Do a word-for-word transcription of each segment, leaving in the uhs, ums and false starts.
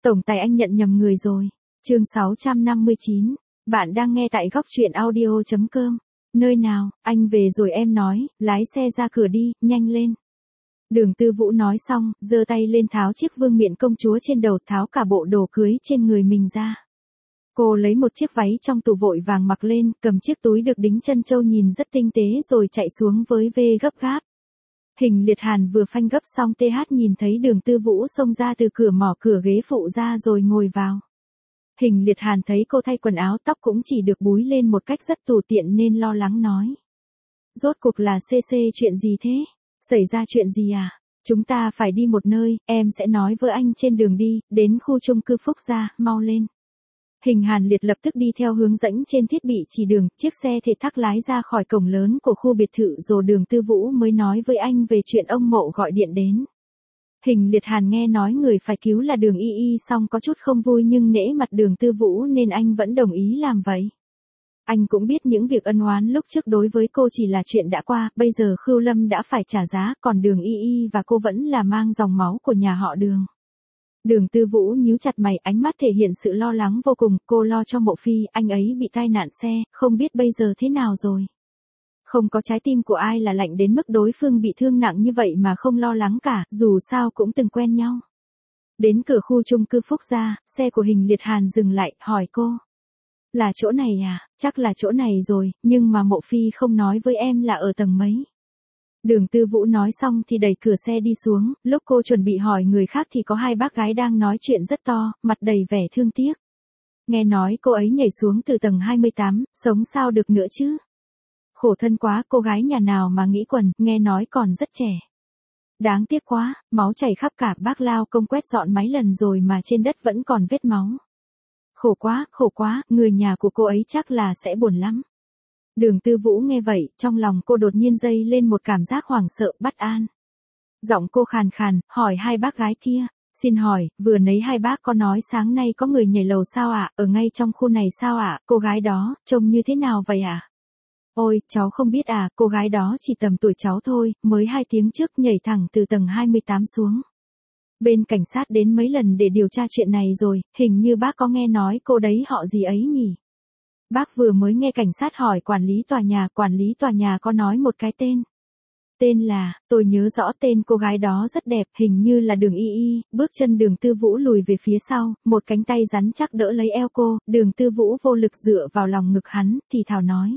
Tổng tài anh nhận nhầm người rồi. Chương sáu trăm năm mươi chín. Bạn đang nghe tại góc truyện audio chấm com. Nơi nào, anh về rồi em nói, lái xe ra cửa đi, nhanh lên. Đường Tư Vũ nói xong, giơ tay lên tháo chiếc vương miện công chúa trên đầu, tháo cả bộ đồ cưới trên người mình ra. Cô lấy một chiếc váy trong tủ vội vàng mặc lên, cầm chiếc túi được đính chân châu nhìn rất tinh tế rồi chạy xuống với vê gấp gáp. Hình Liệt Hàn vừa phanh gấp xong tê hát nhìn thấy Đường Tư Vũ xông ra từ cửa mỏ cửa ghế phụ ra rồi ngồi vào. Hình Liệt Hàn thấy cô thay quần áo, tóc cũng chỉ được búi lên một cách rất tùy tiện nên lo lắng nói. Rốt cuộc là xê xê chuyện gì thế? Xảy ra chuyện gì à? Chúng ta phải đi một nơi, em sẽ nói với anh trên đường đi, đến khu chung cư Phúc Gia, mau lên. Hình Hàn Liệt lập tức đi theo hướng dẫn trên thiết bị chỉ đường, chiếc xe thể thác lái ra khỏi cổng lớn của khu biệt thự rồi Đường Tư Vũ mới nói với anh về chuyện ông Mộ gọi điện đến. Hình Liệt Hàn nghe nói người phải cứu là Đường Y Y xong có chút không vui nhưng nể mặt Đường Tư Vũ nên anh vẫn đồng ý làm vậy. Anh cũng biết những việc ân oán lúc trước đối với cô chỉ là chuyện đã qua, bây giờ Khưu Lâm đã phải trả giá, còn Đường Y Y và cô vẫn là mang dòng máu của nhà họ Đường. Đường Tư Vũ nhíu chặt mày, ánh mắt thể hiện sự lo lắng vô cùng, cô lo cho Mộ Phi, anh ấy bị tai nạn xe, không biết bây giờ thế nào rồi. Không có trái tim của ai là lạnh đến mức đối phương bị thương nặng như vậy mà không lo lắng cả, dù sao cũng từng quen nhau. Đến cửa khu chung cư Phúc Gia, xe của Hình Liệt Hàn dừng lại, hỏi cô. Là chỗ này à? Chắc là chỗ này rồi, nhưng mà Mộ Phi không nói với em là ở tầng mấy. Đường Tư Vũ nói xong thì đẩy cửa xe đi xuống, lúc cô chuẩn bị hỏi người khác thì có hai bác gái đang nói chuyện rất to, mặt đầy vẻ thương tiếc. Nghe nói cô ấy nhảy xuống từ tầng hai mươi tám, sống sao được nữa chứ? Khổ thân quá, cô gái nhà nào mà nghĩ quần, nghe nói còn rất trẻ. Đáng tiếc quá, máu chảy khắp cả, bác lao công quét dọn mấy lần rồi mà trên đất vẫn còn vết máu. Khổ quá, khổ quá, người nhà của cô ấy chắc là sẽ buồn lắm. Đường Tư Vũ nghe vậy, trong lòng cô đột nhiên dâng lên một cảm giác hoảng sợ, bất an. Giọng cô khàn khàn, hỏi hai bác gái kia, xin hỏi, vừa nấy hai bác có nói sáng nay có người nhảy lầu sao ạ, ở ngay trong khu này sao ạ, cô gái đó, trông như thế nào vậy ạ? Ôi, cháu không biết à, cô gái đó chỉ tầm tuổi cháu thôi, mới hai tiếng trước nhảy thẳng từ tầng hai mươi tám xuống. Bên cảnh sát đến mấy lần để điều tra chuyện này rồi, hình như bác có nghe nói cô đấy họ gì ấy nhỉ? Bác vừa mới nghe cảnh sát hỏi quản lý tòa nhà, quản lý tòa nhà có nói một cái tên. Tên là, tôi nhớ rõ tên cô gái đó rất đẹp, hình như là Đường Y Y, bước chân Đường Tư Vũ lùi về phía sau, một cánh tay rắn chắc đỡ lấy eo cô, Đường Tư Vũ vô lực dựa vào lòng ngực hắn, thì thào nói.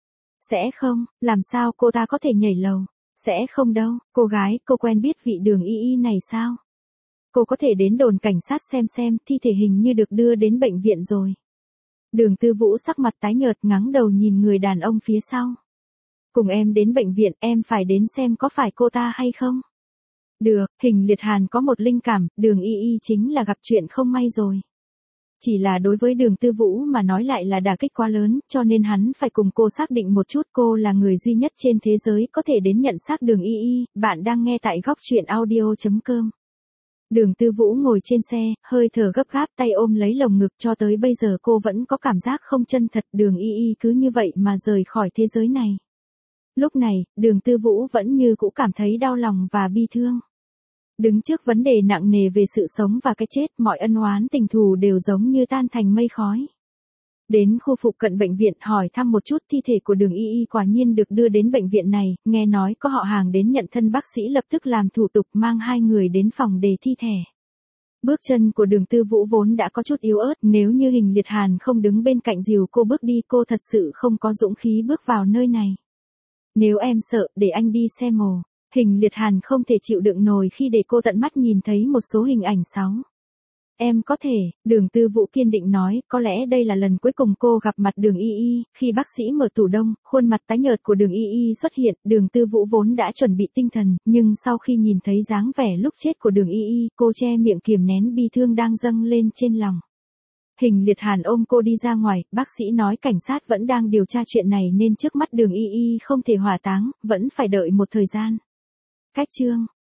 Sẽ không, làm sao cô ta có thể nhảy lầu? Sẽ không đâu, cô gái, cô quen biết vị Đường Y Y này sao? Cô có thể đến đồn cảnh sát xem xem, thi thể hình như được đưa đến bệnh viện rồi. Đường Tư Vũ sắc mặt tái nhợt ngẩng đầu nhìn người đàn ông phía sau. Cùng em đến bệnh viện, em phải đến xem có phải cô ta hay không? Được, Hình Liệt Hàn có một linh cảm, Đường Y Y chính là gặp chuyện không may rồi. Chỉ là đối với Đường Tư Vũ mà nói lại là đả kích quá lớn, cho nên hắn phải cùng cô xác định một chút, cô là người duy nhất trên thế giới có thể đến nhận xác Đường Y Y, bạn đang nghe tại góc truyện audio chấm com. Đường Tư Vũ ngồi trên xe, hơi thở gấp gáp, tay ôm lấy lồng ngực, cho tới bây giờ cô vẫn có cảm giác không chân thật, Đường Y Y cứ như vậy mà rời khỏi thế giới này. Lúc này, Đường Tư Vũ vẫn như cũ cảm thấy đau lòng và bi thương. Đứng trước vấn đề nặng nề về sự sống và cái chết, mọi ân oán tình thù đều giống như tan thành mây khói. Đến khu phụ cận bệnh viện hỏi thăm một chút, thi thể của Đường Y Y quả nhiên được đưa đến bệnh viện này, nghe nói có họ hàng đến nhận thân, bác sĩ lập tức làm thủ tục mang hai người đến phòng để thi thể. Bước chân của Đường Tư Vũ vốn đã có chút yếu ớt, nếu như Hình Liệt Hàn không đứng bên cạnh dìu cô bước đi, cô thật sự không có dũng khí bước vào nơi này. Nếu em sợ, để anh đi xe mồ. Hình Liệt Hàn không thể chịu đựng nổi khi để cô tận mắt nhìn thấy một số hình ảnh xấu. Em có thể, Đường Tư Vũ kiên định nói, có lẽ đây là lần cuối cùng cô gặp mặt Đường Y Y, khi bác sĩ mở tủ đông, khuôn mặt tái nhợt của Đường Y Y xuất hiện, Đường Tư Vũ vốn đã chuẩn bị tinh thần, nhưng sau khi nhìn thấy dáng vẻ lúc chết của Đường Y Y, cô che miệng kiềm nén bi thương đang dâng lên trên lòng. Hình Liệt Hàn ôm cô đi ra ngoài, bác sĩ nói cảnh sát vẫn đang điều tra chuyện này nên trước mắt Đường Y Y không thể hỏa táng, vẫn phải đợi một thời gian. Cách chương